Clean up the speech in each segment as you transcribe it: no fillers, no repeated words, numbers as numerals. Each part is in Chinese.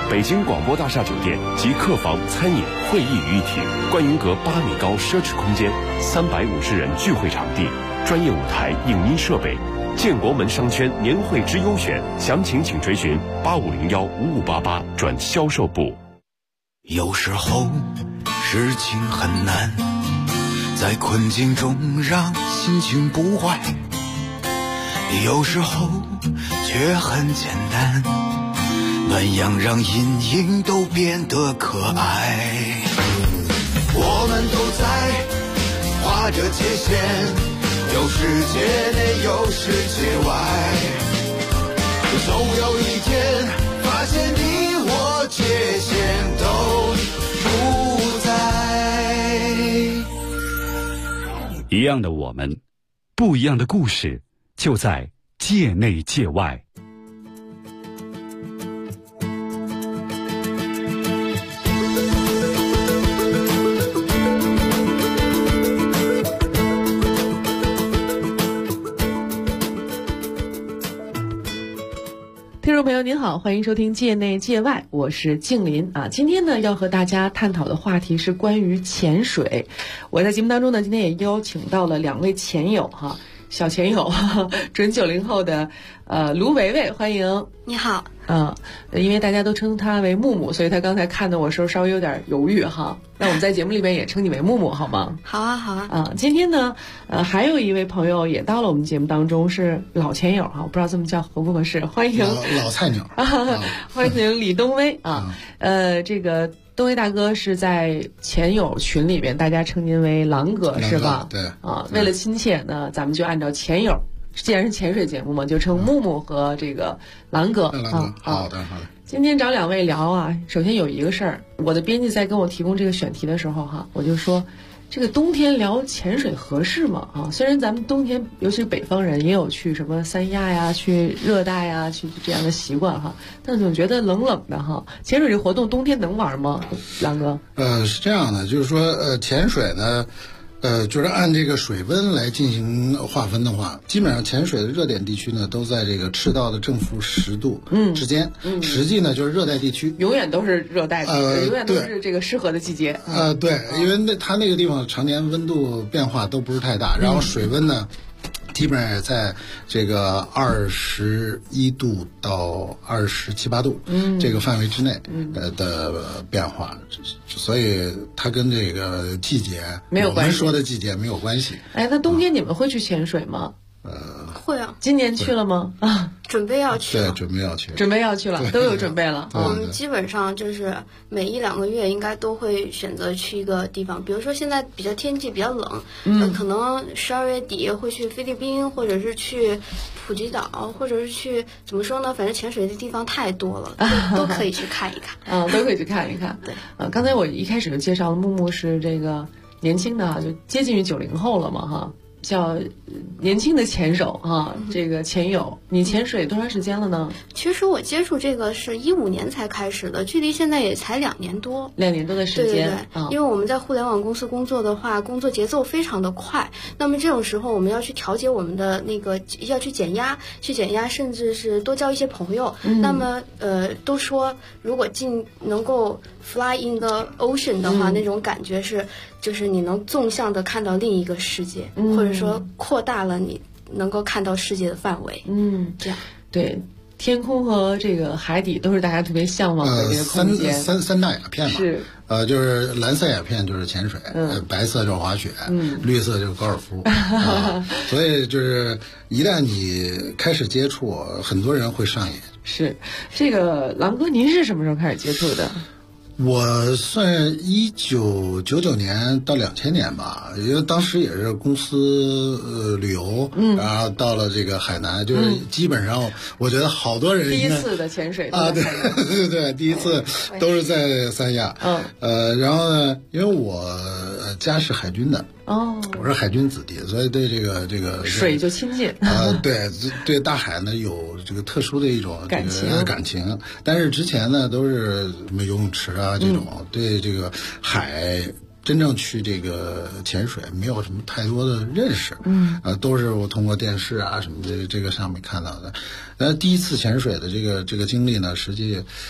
北京广播大厦酒店集客房、餐饮、会议于一体，观云阁8米高奢侈空间，350人聚会场地，专业舞台、影音设备。建国门商圈年会之优选，详情请垂询85015588转销售部。 有时候事情很难，在困境中让心情不坏，有时候却很简单，暖阳让阴影都变得可爱。我们都在画着界限，有世界内有世界外，总有一天发现你我界限都不在。 一样的我们，不一样的故事，就在界内界外。 听众朋友您好，欢迎收听界内界外，我是静林啊。今天呢要和大家探讨的话题是关于潜水。我在节目当中呢，今天也邀请到了2位潜友哈，小潜友，准90后的卢维维，欢迎。 你好。 因为大家都称他为木木，所以他刚才看到我时候稍微有点犹豫哈。那我们在节目里边也称你为木木好吗？ 好啊，好啊。 今天呢，还有一位朋友也到了我们节目当中，是老潜友哈，我不知道这么叫合不合适，欢迎老菜鸟， 欢迎李东威啊。这个东威大哥是在潜友群里边，大家称您为狼哥是吧？ 对啊，为了亲切呢，咱们就按照潜友。既然是潜水节目嘛，就称木木和这个狼哥啊。 好的。 今天找2位聊啊，首先有一个事儿，我的编辑在跟我提供这个选题的时候哈，我就说，这个冬天聊潜水合适吗？啊，虽然咱们冬天，尤其是北方人也有去什么三亚呀、去热带呀、去这样的习惯哈，但总觉得冷冷的哈。潜水这活动冬天能玩吗？狼哥？ 是这样的，就是说潜水呢。就是按这个水温来进行划分的话，基本上潜水的热点地区呢，都在这个赤道的正负10度之间。实际呢就是热带地区， 永远都是热带的，永远都是这个适合的季节。 对，因为它那个地方常年温度变化都不是太大，然后水温呢。基本上也在这个21度到27、8度这个范围之内的变化，所以它跟这个季节没有关系， 我们说的季节没有关系。 哎，那冬天你们会去潜水吗？ 会啊。 今年去了吗？ 准备要去了。 对，准备要去了，都有准备了。 我们基本上就是每1-2个月应该都会选择去一个地方，比如说现在天气比较冷，可能12月底会去菲律宾，或者是去普吉岛，或者是去怎么说呢？反正潜水的地方太多了，都可以去看一看。 都可以去看一看。对，刚才我一开始就介绍了木木是这个年轻的，就接近于90后了嘛哈。叫年轻的潜手啊，这个潜友，你潜水多长时间了呢？ 其实我接触这个是15年才开始的，距离现在也才2年多。 2年多的时间。 对，因为我们在互联网公司工作的话，工作节奏非常的快。那么这种时候，我们要去调节我们的那个，要去减压，甚至是多交一些朋友。那么都说如果能够 fly in the ocean 的话，那种感觉就是你能纵向的看到另一个世界，或者说扩大了你能够看到世界的范围。这样。 对，天空和这个海底都是大家特别向往的这个空间。 三大鸦片嘛。 是。 就是蓝色鸦片就是潜水，白色就是滑雪，绿色就是高尔夫。所以就是一旦你开始接触，很多人会上瘾。 是，这个狼哥，您是什么时候开始接触的？ 我算1999年到2000年吧，因为当时也是公司旅游，然后到了这个海南，就是基本上我觉得好多人第一次的潜水啊，对，第一次都是在三亚。然后呢，因为我家是海军的。我是海军子弟，所以对这个水就亲近。 对大海呢有这个特殊的一种感情。但是之前呢都是什么游泳池啊这种，对这个海真正去这个潜水没有什么太多的认识。都是我通过电视啊什么的这个上面看到的。第一次潜水的这个经历呢，实际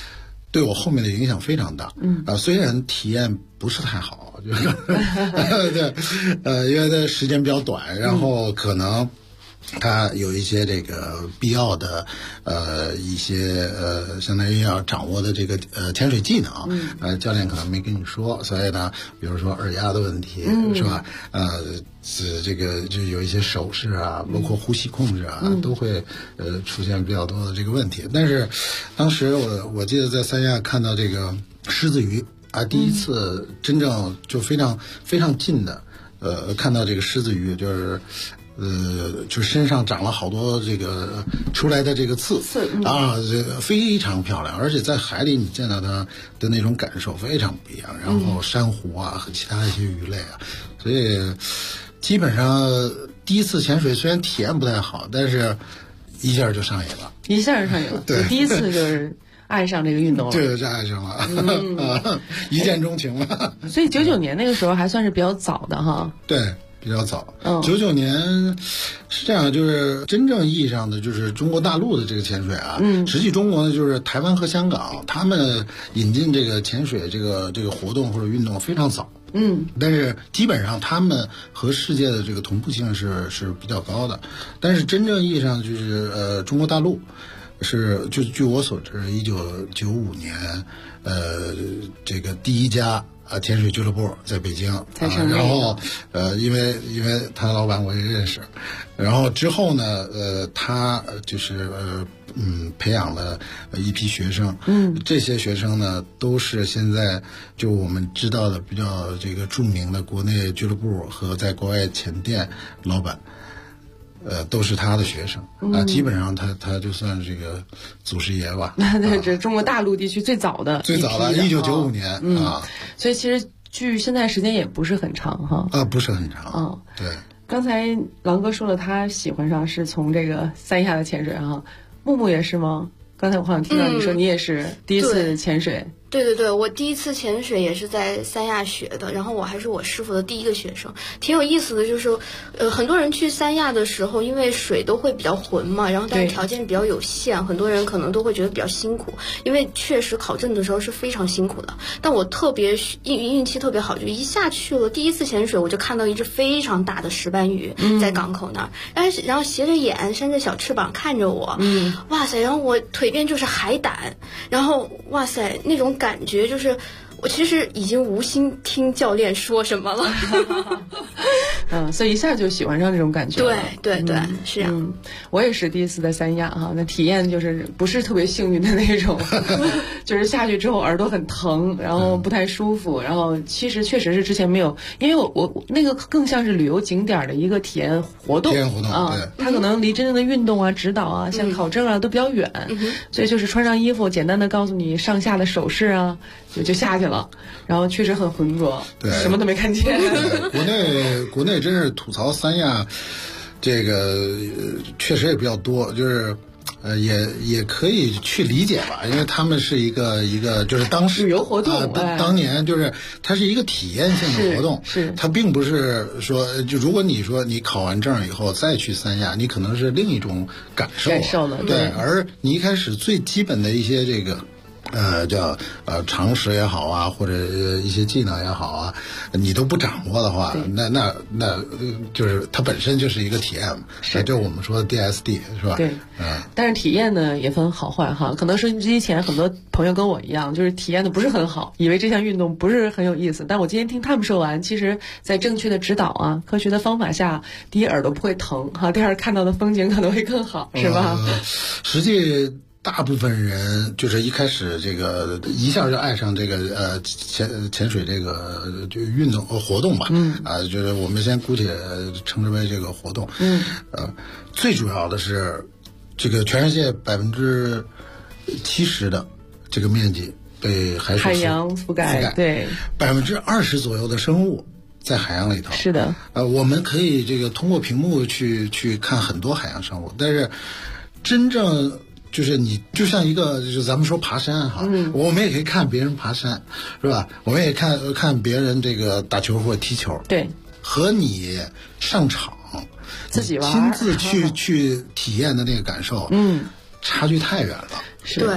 对我后面的影响非常大。虽然体验不是太好，就是对，因为它时间比较短，然后可能它有一些这个必要的一些相当于要掌握的这个潜水技能，教练可能没跟你说，所以呢，比如说耳压的问题，是吧？这个就有一些手势啊，包括呼吸控制啊，都会出现比较多的这个问题。但是当时我记得在三亚看到这个狮子鱼啊，第一次真正就非常非常近的看到这个狮子鱼，就身上长了好多这个出来的这个刺啊，这个非常漂亮，而且在海里你见到它的那种感受非常不一样。然后珊瑚啊和其他一些鱼类啊，所以基本上第一次潜水虽然体验不太好，但是一下就上瘾了， 一下就上瘾了。对，第一次就是爱上这个运动了， 对，就爱上了，一见钟情了。 所以99年那个时候还算是比较早的哈。 对。比较早，99年是这样，就是真正意义上的就是中国大陆的这个潜水啊，实际中国呢就是台湾和香港，他们引进这个潜水这个活动或者运动非常早，但是基本上他们和世界的这个同步性是比较高的，但是真正意义上就是中国大陆是就据我所知，1995年这个第一家。潜水俱乐部在北京，然后因为他的老板我也认识，然后之后呢，他就是培养了一批学生，这些学生呢都是现在就我们知道的比较这个著名的国内俱乐部和在国外潜店老板。都是他的学生啊，基本上他就算这个祖师爷吧。 对，这中国大陆地区最早的 1995年啊， 所以其实距现在时间也不是很长哈。 不是很长。对。 刚才郎哥说了，他喜欢上是从这个三亚的潜水哈，木木也是吗？刚才我好像听到你说你也是第一次潜水。 对，我第一次潜水也是在三亚学的，然后我还是我师傅的第一个学生。挺有意思的，就是很多人去三亚的时候，因为水都会比较浑嘛，然后但是条件比较有限，很多人可能都会觉得比较辛苦，因为确实考证的时候是非常辛苦的。但我特别运气特别好，就一下去了，第一次潜水我就看到一只非常大的石斑鱼在港口那儿，然后斜着眼扇着小翅膀看着我，哇塞，然后我腿边就是海胆，然后哇塞那种感觉就是我其实已经无心听教练说什么了。 所以一下就喜欢上这种感觉了。 对，是啊。 我也是第一次在三亚哈，那体验就是不是特别幸运的那种，就是下去之后耳朵很疼，然后不太舒服，然后其实确实是之前没有，因为我那个更像是旅游景点的一个体验活动啊， 它可能离真正的运动啊、指导啊、像考证啊都比较远，所以就是穿上衣服，简单的告诉你上下的手势啊，就下去了，然后确实很浑浊，什么都没看见。 国内真是吐槽三亚，这个确实也比较多，就是也可以去理解吧，因为他们是一个就是当时旅游活动， 当年就是它是一个体验性的活动， 是它并不是说就如果你说你考完证以后再去三亚，你可能是另一种感受了，对，而你一开始最基本的一些这个。叫常识也好啊，或者一些技能也好啊，你都不掌握的话，那就是它本身就是一个体验嘛，就我们说的 DSD 是吧？ 对，但是体验呢也分好坏哈。可能收音机前很多朋友跟我一样，就是体验的不是很好，以为这项运动不是很有意思。但我今天听他们说完，其实在正确的指导啊、科学的方法下，第一耳朵不会疼哈，第二看到的风景可能会更好，是吧？ 实际。大部分人就是一开始这个一下就爱上这个潜水这个就运动活动吧，就是我们先姑且称之为这个活动，最主要的是这个全世界70%的这个面积被海洋覆盖，对 ，20%左右的生物在海洋里头， 是的， 我们可以这个通过屏幕去看很多海洋生物，但是真正。就是你就像一个，就是咱们说爬山哈，我们也可以看别人爬山，是吧？我们也看别人这个打球或者踢球， 对， 和你上场自己玩， 亲自去体验的那个感受，差距太远了。 是。对。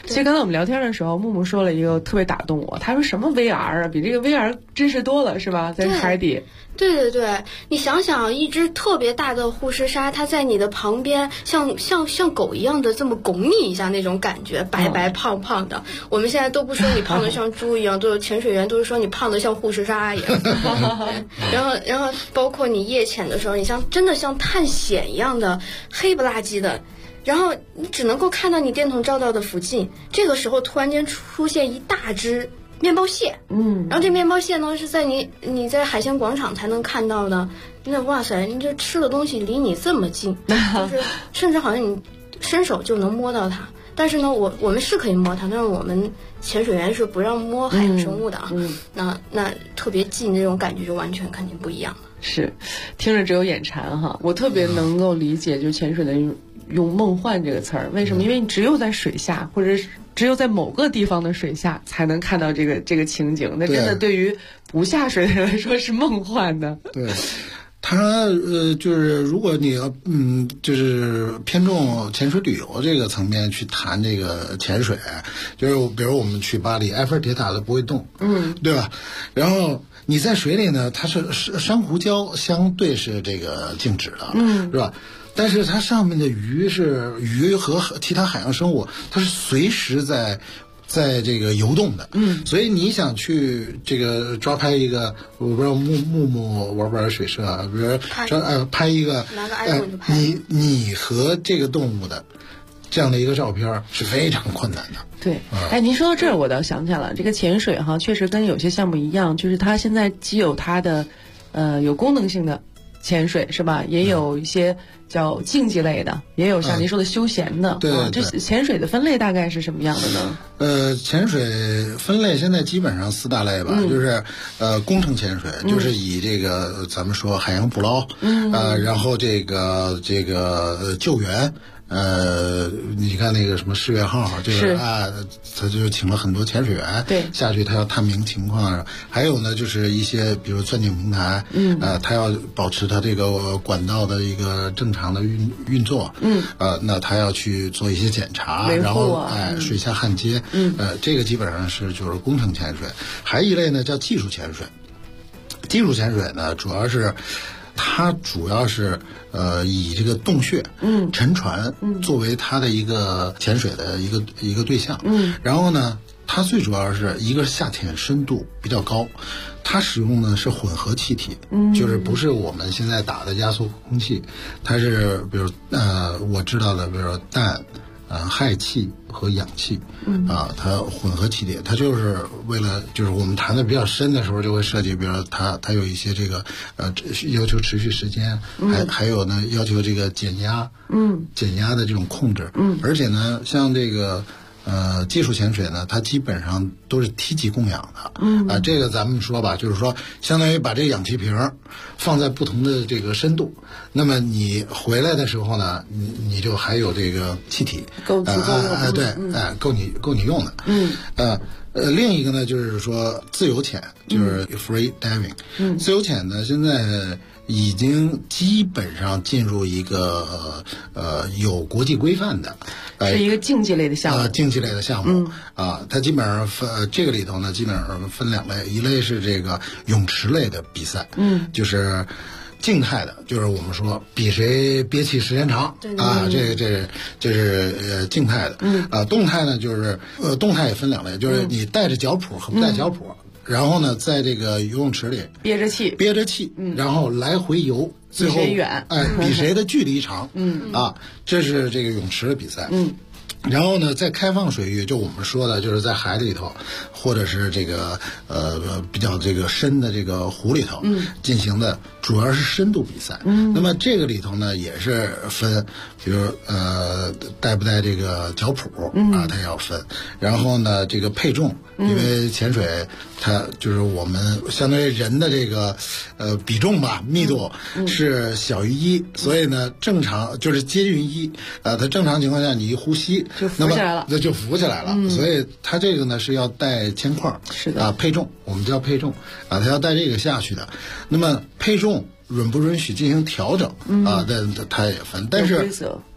其实刚才我们聊天的时候，木木说了一个特别打动我，他说什么 VR 啊，比这个 VR 真实多了，是吧？在海底。 对对对，你想想，一只特别大的护士鲨，它在你的旁边，像狗一样的这么拱你一下那种感觉，白白胖胖的。我们现在都不说你胖的像猪一样，都有潜水员都是说你胖的像护士鲨一样。然后包括你夜潜的时候，你真的像探险一样的黑不拉几的。然后你只能够看到你电筒照到的附近，这个时候突然间出现一大只面包蟹，然后这面包蟹呢是在你在海鲜广场才能看到的，那哇塞，你这吃的东西离你这么近，就是甚至好像你伸手就能摸到它。但是呢，我们是可以摸它，但是我们潜水员是不让摸海洋生物的啊。那特别近这种感觉就完全肯定不一样了。 是，听着只有眼馋哈。我特别能够理解，就潜水的用梦幻这个词儿，为什么？因为你只有在水下，或者是只有在某个地方的水下，才能看到这个情景。那真的对于不下水的人来说是梦幻的。 对。它就是如果你要就是偏重潜水旅游这个层面去谈这个潜水，就是比如我们去巴黎，埃菲尔铁塔都不会动，对吧？然后你在水里呢，它是珊瑚礁相对是这个静止的，是吧？但是它上面的鱼和其他海洋生物，它是随时在这个游动的，所以你想去这个抓拍一个，我不知道木木玩不玩水社啊，比如拍一个， 拿个 iPhone 就拍， 你和这个动物的这样的一个照片是非常困难的。 对，您说到这儿，我倒想起来了，这个潜水哈，确实跟有些项目一样，就是它现在既有它的有功能性的潜水是吧？也有一些叫竞技类的，也有像您说的休闲的。 对， 这潜水的分类大概是什么样的呢？ 潜水分类现在基本上4大类吧，就是工程潜水，就是以这个咱们说海洋捕捞，然后这个救援。你看那个什么世越号，就是他就请了很多潜水员， 对， 下去他要探明情况。还有呢，就是一些比如钻井平台，他要保持他这个管道的一个正常的运作，那他要去做一些检查，然后水下焊接，这个基本上就是工程潜水。还一类呢叫技术潜水，技术潜水呢它主要是以这个洞穴、沉船作为它的一个潜水的一个对象，然后呢，它最主要是一个下潜深度比较高，它使用的是混合气体，就是不是我们现在打的压缩空气，它是比如我知道的，比如说氮。氦气和氧气，它混合气体，它就是为了，就是我们谈的比较深的时候，就会涉及，比如说它有一些这个要求持续时间，还有呢要求这个减压的这种控制，而且呢，像这个技术潜水呢，它基本上都是梯级供氧的，这个咱们说吧，就是说相当于把这个氧气瓶放在不同的这个深度，那么你回来的时候呢，你就还有这个气体够足够用， 对，够你用的，另一个呢就是说自由潜，就是 free diving，自由潜呢现在已经基本上进入一个有国际规范的， 是一个竞技类的项目。 竞技类的项目它基本上这个里头呢，基本上分2类，一类是这个泳池类的比赛，就是静态的，就是我们说比谁憋气时间长，这是静态的，动态呢就是动态也分2类，就是你带着脚蹼和不带脚蹼。然后呢，在这个游泳池里憋着气，然后来回游，最后比谁远， 比谁的距离长，这是这个泳池的比赛，然后呢，在开放水域，就我们说的，就是在海里头，或者是这个比较这个深的这个湖里头，进行的主要是深度比赛。那么这个里头呢，也是分，比如带不带这个脚蹼它也要分。然后呢，这个配重，因为潜水它就是我们相当于人的这个比重吧，密度是小于1，所以呢，正常就是接近1，它正常情况下你一呼吸。 就浮起来了， 那就浮起来了。所以它这个呢是要带铅块， 是的配重，我们叫配重它要带这个下去的。那么配重允不允许进行调整它也分，但是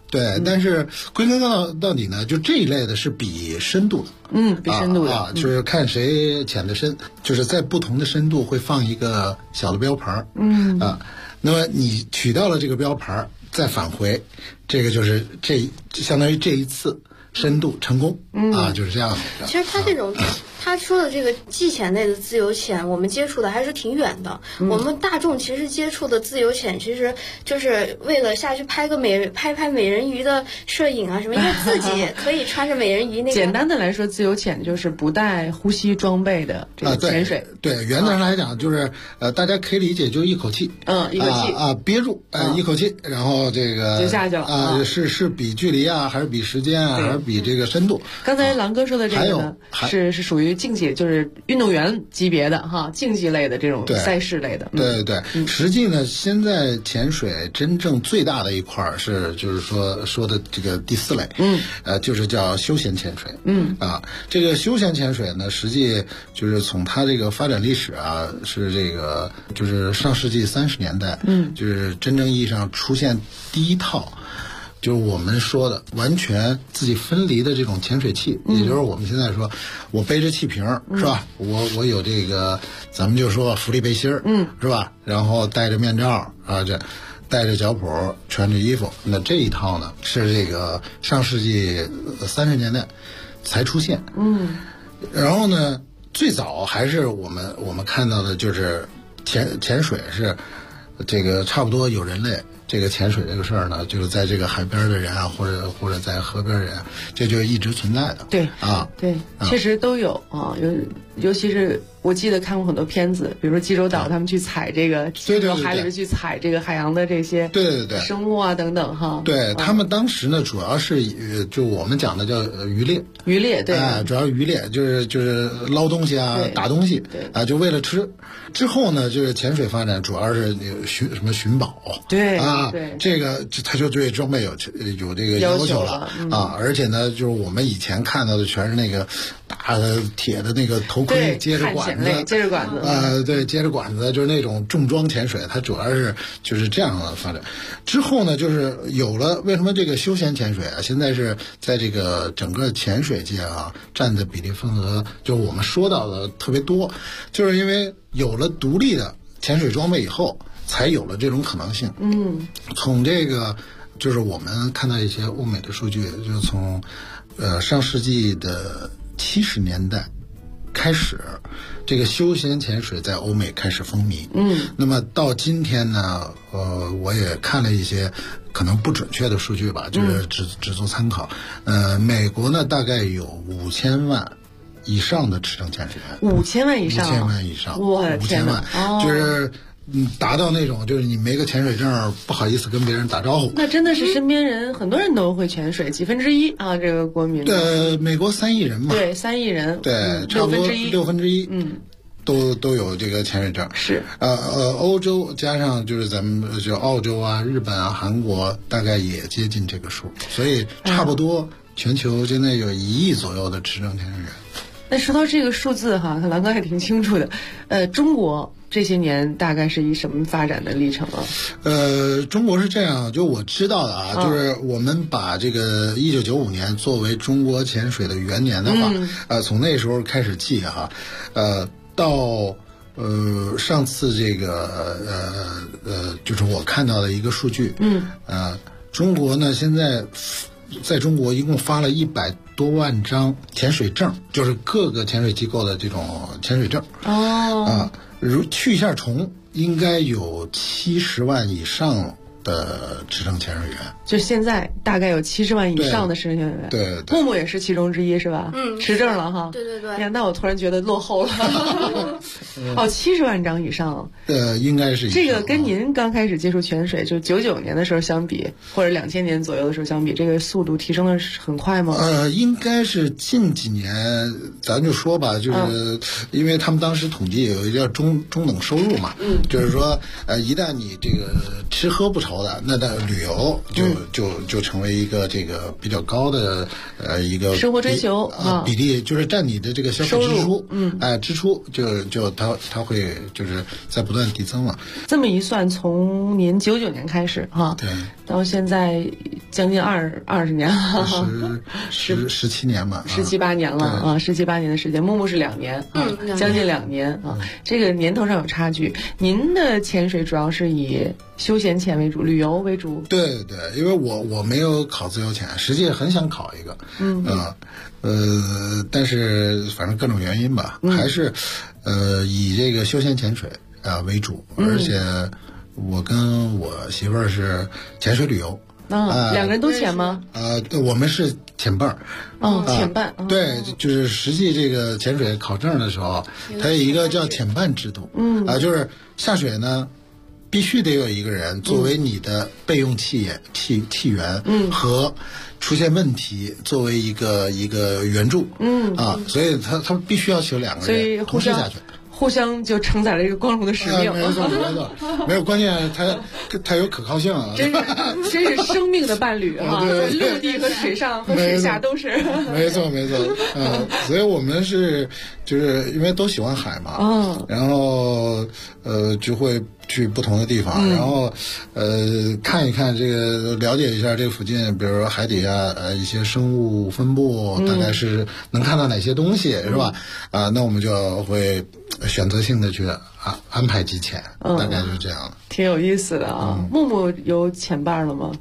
对，但是归根到底呢，就这一类的是比深度的， 比深度的就是看谁潜的深，就是在不同的深度会放一个小的标牌，那么你取到了这个标牌，再返回，这个就是相当于这一次深度成功，就是这样的。 其实他这种。他说的这个技潜类的自由潜，我们接触的还是挺远的。我们大众其实接触的自由潜，其实就是为了下去拍美人鱼的摄影啊什么，因为自己可以穿着美人鱼那个。 简单的来说，自由潜就是不带呼吸装备的这个潜水。 对，原则上来讲就是大家可以理解就是一口气， 一口气憋住，一口气，然后这个就下去了是比距离啊，还是比时间啊，还是比这个深度？ 刚才郎哥说的这个呢，是属于竞技，就是运动员级别的哈，竞技类的这种赛事类的。 对，实际呢，现在潜水真正最大的一块是，就是说的这个第4类，就是叫休闲潜水。这个休闲潜水呢，实际就是从它这个发展历史啊，是这个就是上世纪30年代，就是真正意义上出现第一套。就是我们说的完全自己分离的这种潜水器，也就是我们现在说，我背着气瓶是吧？我有这个，咱们就说浮力背心是吧？然后戴着面罩啊，这戴着脚蹼，穿着衣服，那这一套呢是这个上世纪30年代才出现。然后呢，最早还是我们看到的就是潜水是这个差不多有人类。这个潜水这个事儿呢，就是在这个海边的人啊，或者在河边的人，这就一直存在的。 对，确实都有啊，尤其是我记得看过很多片子，比如说济州岛他们去采这个，到海里边去采这个海洋的这些生物啊等等哈。 对，他们当时呢，主要是就我们讲的叫渔猎，对，主要渔猎就是捞东西啊，打东西，就为了吃。之后呢，就是潜水发展主要是寻宝， 对， 这个他就对装备有这个要求了而且呢，就是我们以前看到的全是那个大的铁的那个头盔接着管子， 接着管子，就是那种重装潜水，它主要是就是这样的发展。之后呢，就是有了为什么这个休闲潜水啊，现在是在这个整个潜水界啊占的比例份额，就是我们说到的特别多，就是因为有了独立的潜水装备以后，才有了这种可能性。从这个就是我们看到一些欧美的数据，就是从上世纪的70年代开始，这个休闲潜水在欧美开始风靡。那么到今天呢，我也看了一些可能不准确的数据吧，就是只做参考。美国呢大概有5000万以上的持证潜水员 ，5000万以上， 我的天哪，5000万，就是达到那种就是你没个潜水证不好意思跟别人打招呼。 那真的是身边人很多人都会潜水1/4啊，这个国民。 美国3亿人嘛， 对，3亿人， 对，差不多1/6，都有这个潜水证。 是， 欧洲加上就是咱们就澳洲啊、日本啊、韩国，大概也接近这个数，所以差不多全球现在有1亿左右的持证潜水员。 那说到这个数字哈，蓝哥还挺清楚的。中国这些年大概是以什么发展的历程啊？ 中国是这样，就我知道的啊，就是我们把这个1995年作为中国潜水的元年的话，从那时候开始记哈，到上次这个就是我看到的一个数据，中国呢现在在中国一共发了100多万张潜水证，就是各个潜水机构的这种潜水证。如去一下虫，应该有70万以上的持证潜水员。 就现在大概有70万以上的持证潜水员。 对， 木木也是其中之一，是吧？持证了哈。 对。 呀，那我突然觉得落后了。70万张以上。 应该是这个跟您刚开始接触潜水，就99年的时候相比，或者2000年左右的时候相比，这个速度提升的很快吗？ 应该是近几年，咱就说吧，就是因为他们当时统计有一个叫中等收入嘛，就是说，一旦你这个吃喝不愁的，那旅游就成为一个这个比较高的一个生活追求比例，就是占你的这个消费支出，支出就它会就是在不断递增了。 这么一算，从您99年开始哈， 对， 到现在将近二十年了 ，17年吧 ，17、18年了啊，17、18年的时间。木木是2年啊，将近2年啊，这个年头上有差距。您的潜水主要是以休闲潜为主，旅游为主？ 对，因为我没有考自由潜，实际很想考一个，但是反正各种原因吧，还是以这个休闲潜水为主，而且我跟我媳妇儿是潜水旅游。 2个人都潜吗？ 我们是潜伴儿。 潜伴。 对，就是实际这个潜水考证的时候，它有一个叫潜伴制度。就是下水呢，必须得有一个人作为你的备用器源，和出现问题作为一个援助。所以他必须要求2个人同时下去。 互相就承载了一个光荣的使命。 没错，没有，关键它有可靠性啊！ 真是生命的伴侣啊！陆地和水上和水下都是。 没错，所以我们就是因为都喜欢海嘛，然后就会去不同的地方，然后看一看这个，了解一下这个附近，比如说海底下一些生物分布，大概是能看到哪些东西，是吧？那我们就会选择性的去安排几潜，大概就是这样。 挺有意思的啊。木木有潜伴了吗？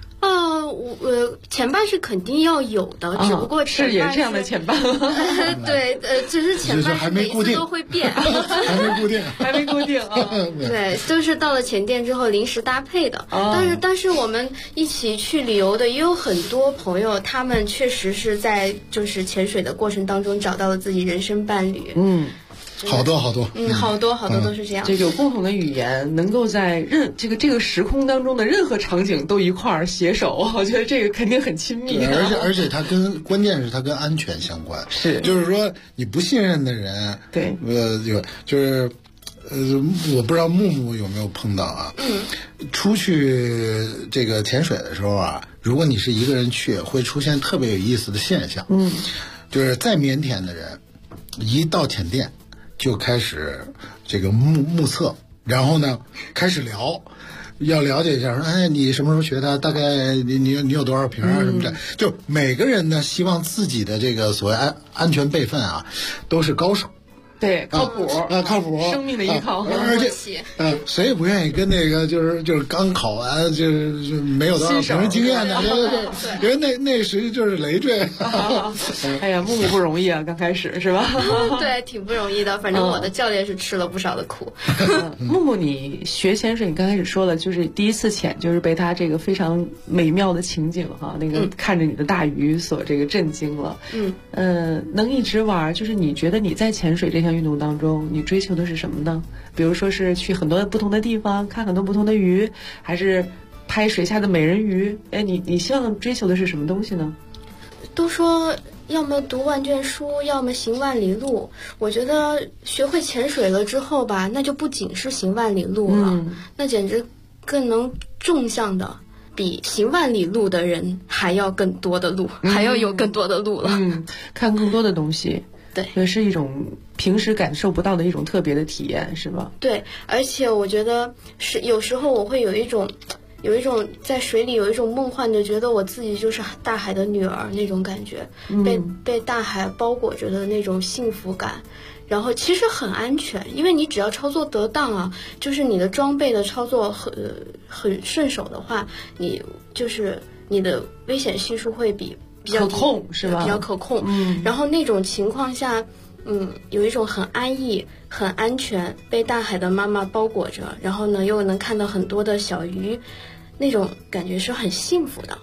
潜伴是肯定要有的，只不过是也这样的潜伴。 对，只是潜伴是每一次都会变， 还没固定啊。对，都是到了潜店之后临时搭配的。但是我们一起去旅游的也有很多朋友，他们确实是在就是潜水的过程当中找到了自己人生伴侣。 好多，好多都是这样。 这有共同的语言，能够在这个时空当中的任何场景都一块儿携手，我觉得这个肯定很亲密。 而且关键是它跟安全相关。 是， 就是说你不信任的人， 对， 就是我不知道木木有没有碰到啊？出去这个潜水的时候啊，如果你是一个人去，会出现特别有意思的现象。就是再腼腆的人，一到潜店就开始这个目测，然后呢开始聊，要了解一下，说哎你什么时候学的？大概你有多少瓶啊什么的？就每个人呢希望自己的这个所谓安全备份啊，都是高手。 对，靠谱靠谱， 生命的依靠。 而且谁也不愿意跟那个就是刚考完就是没有多少平时经验的，因为那实际就是累赘。 哎呀，木木不容易啊，刚开始是吧？ 对，挺不容易的。反正我的教练是吃了不少的苦。 木木，你学潜水，你刚开始说了，就是第一次潜，就是被他这个非常美妙的情景哈，那个看着你的大鱼所这个震惊了。能一直玩，就是你觉得你在潜水这项运动当中，你追求的是什么呢？比如说是去很多不同的地方看很多不同的鱼，还是拍水下的美人鱼？哎，你希望追求的是什么东西呢？ 都说要么读万卷书，要么行万里路。我觉得学会潜水了之后吧，那就不仅是行万里路了，那简直更能纵向的比行万里路的人还要更多的路，还要有更多的路了。 看更多的东西。 对， 也是一种平时感受不到的一种特别的体验，是吧？ 对，而且我觉得是有时候我会有一种在水里有一种梦幻的，觉得我自己就是大海的女儿那种感觉，被大海包裹着的那种幸福感。然后其实很安全，因为你只要操作得当啊，就是你的装备的操作很顺手的话，你的危险系数会比较可控，是吧？ 比较可控。然后那种情况下，有一种很安逸、很安全，被大海的妈妈包裹着，然后呢又能看到很多的小鱼，那种感觉是很幸福的。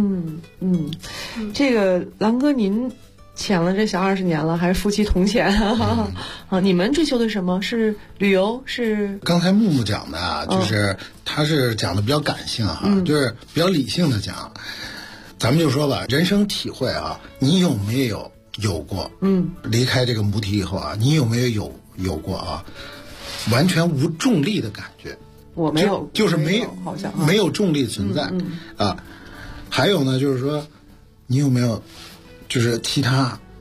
这个狼哥您潜了这小20年了，还是夫妻同潜你们追求的什么？是旅游？是刚才木木讲的啊，就是他是讲的比较感性哈，就是比较理性的讲。咱们就说吧，人生体会啊，你有没有过？离开这个母体以后啊，你有没有过啊？完全无重力的感觉。 我没有， 就是好像没有重力存在啊。还有呢，就是说，你有没有就是其他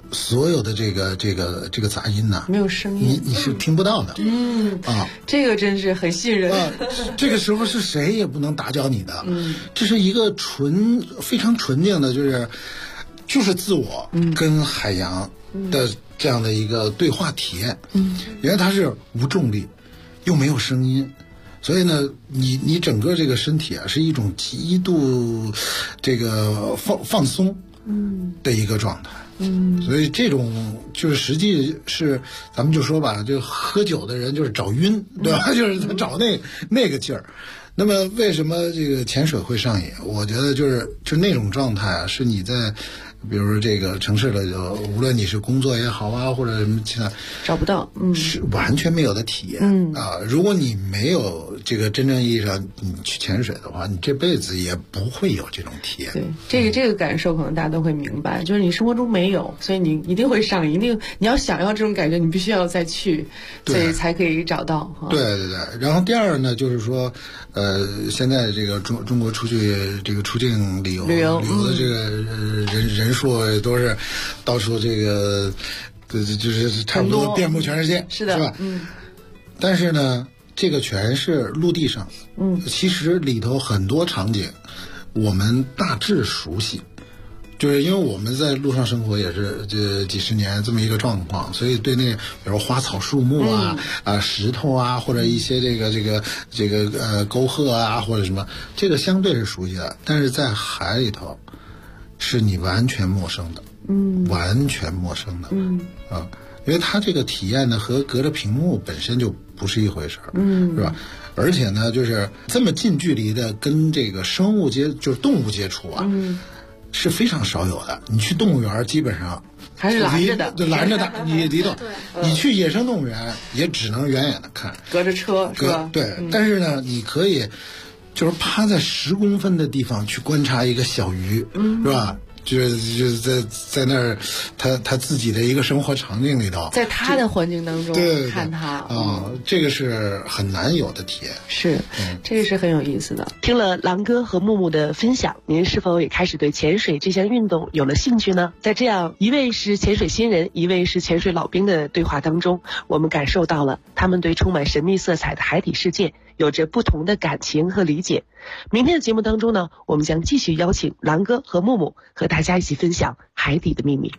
所有的这个杂音呐， 没有声音， 你是听不到的。 这个真是很信任。 这个时候是谁也不能打搅你的。这是一个非常纯净的，就是自我跟海洋的这样的一个对话体验。因为它是无重力，又没有声音。所以呢，你整个这个身体啊，是一种极度这个放松的一个状态。所以这种就是实际是咱们就说吧，就喝酒的人就是找晕，对吧？就是他找那个劲儿。那么为什么这个潜水会上瘾？我觉得就是那种状态啊，是你在比如说这个城市的，无论你是工作也好啊，或者什么其他， 找不到， 是完全没有的体验。如果你没有这个真正意义上你去潜水的话，你这辈子也不会有这种体验。 对，这个感受可能大家都会明白，就是你生活中没有，所以你一定会上瘾，你要想要这种感觉，你必须要再去，所以才可以找到。 对。然后第二呢，就是说，现在这个中国出境旅游的这个人数都是到处这个，就是差不多遍布全世界， 是的， 是吧？但是呢，这个全是陆地上，其实里头很多场景我们大致熟悉。就是因为我们在路上生活也是这几十年这么一个状况，所以对那比如花草树木石头啊，或者一些这个沟壑啊，或者什么，这个相对是熟悉的，但是在海里头是你完全陌生的，完全陌生的，因为它这个体验呢和隔着屏幕本身就不是一回事儿，是吧？而且呢，就是这么近距离的跟这个就是动物接触啊。是非常少有的。你去动物园基本上还是拦着的， 就拦着的。你离动，你去野生动物园也只能远远的看， 隔着车是吧？ 对，但是呢，你可以就是趴在10公分的地方去观察一个小鱼，是吧？就是在那儿，他自己的一个生活场景里头， 在他的环境当中看他这个是很难有的体验。 是，这个是很有意思的。 听了狼哥和木木的分享，您是否也开始对潜水这项运动有了兴趣呢？在这样一位是潜水新人，一位是潜水老兵的对话当中，我们感受到了他们对充满神秘色彩的海底世界有着不同的感情和理解。明天的节目当中呢，我们将继续邀请狼哥和木木和大家一起分享海底的秘密。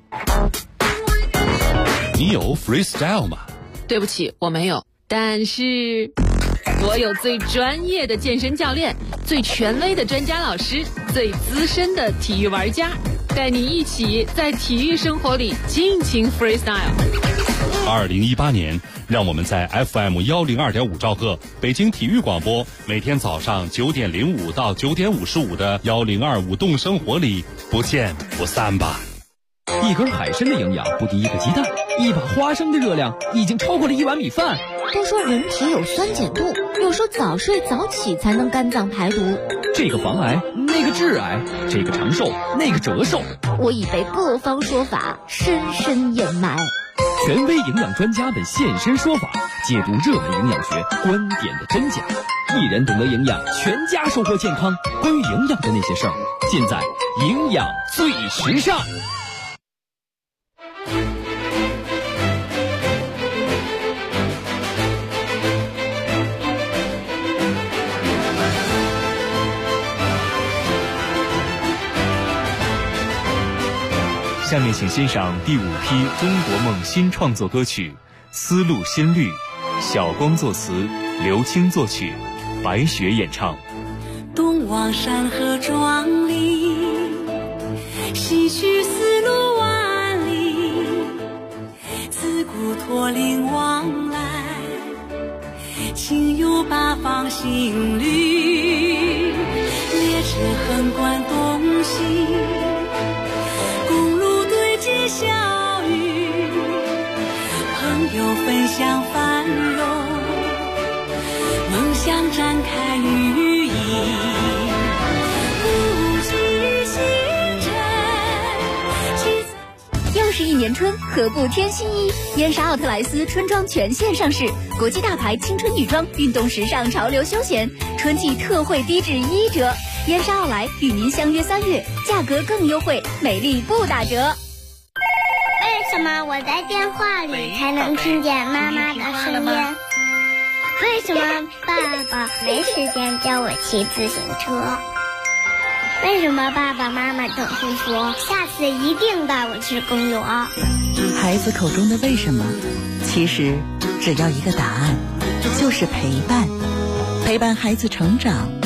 你有 freestyle 吗？ 对不起，我没有，但是我有最专业的健身教练，最权威的专家老师，最资深的体育玩家，带你一起在体育生活里尽情 freestyle。 2018年，让我们在 FM102.5兆赫北京体育广播，每天早上9点05到9点55的102舞动生活里不见不散吧。 一根海参的营养不敌一个鸡蛋，一把花生的热量已经超过了1碗米饭。 都说人体有酸碱度，又说早睡早起才能肝脏排毒。 这个防癌，那个致癌，这个长寿，那个折寿。 我已被各方说法深深掩埋。 权威营养专家们现身说法，解读热门营养学观点的真假。一人懂得营养，全家收获健康。关于营养的那些事儿，尽在营养最时尚。 下面请欣赏第5批中国梦新创作歌曲《丝路新绿》，小光作词，刘青作曲，白雪演唱。 东望山河壮丽，西去丝路万里，自古驼铃往来，情有八方新绿，列车横贯东西，小雨，朋友分享繁荣，梦想展开羽翼，不计星辰。 又是一年春，何不添新衣？燕莎奥特莱斯春装全线上市，国际大牌青春女装，运动时尚潮流休闲，春季特惠低至1折。燕莎奥莱与您相约3月，价格更优惠，美丽不打折。 什么我在电话里才能听见妈妈的声音？为什么爸爸没时间教我骑自行车？为什么爸爸妈妈总是说下次一定带我去公园？ 孩子口中的为什么，其实只要一个答案，就是陪伴。陪伴孩子成长，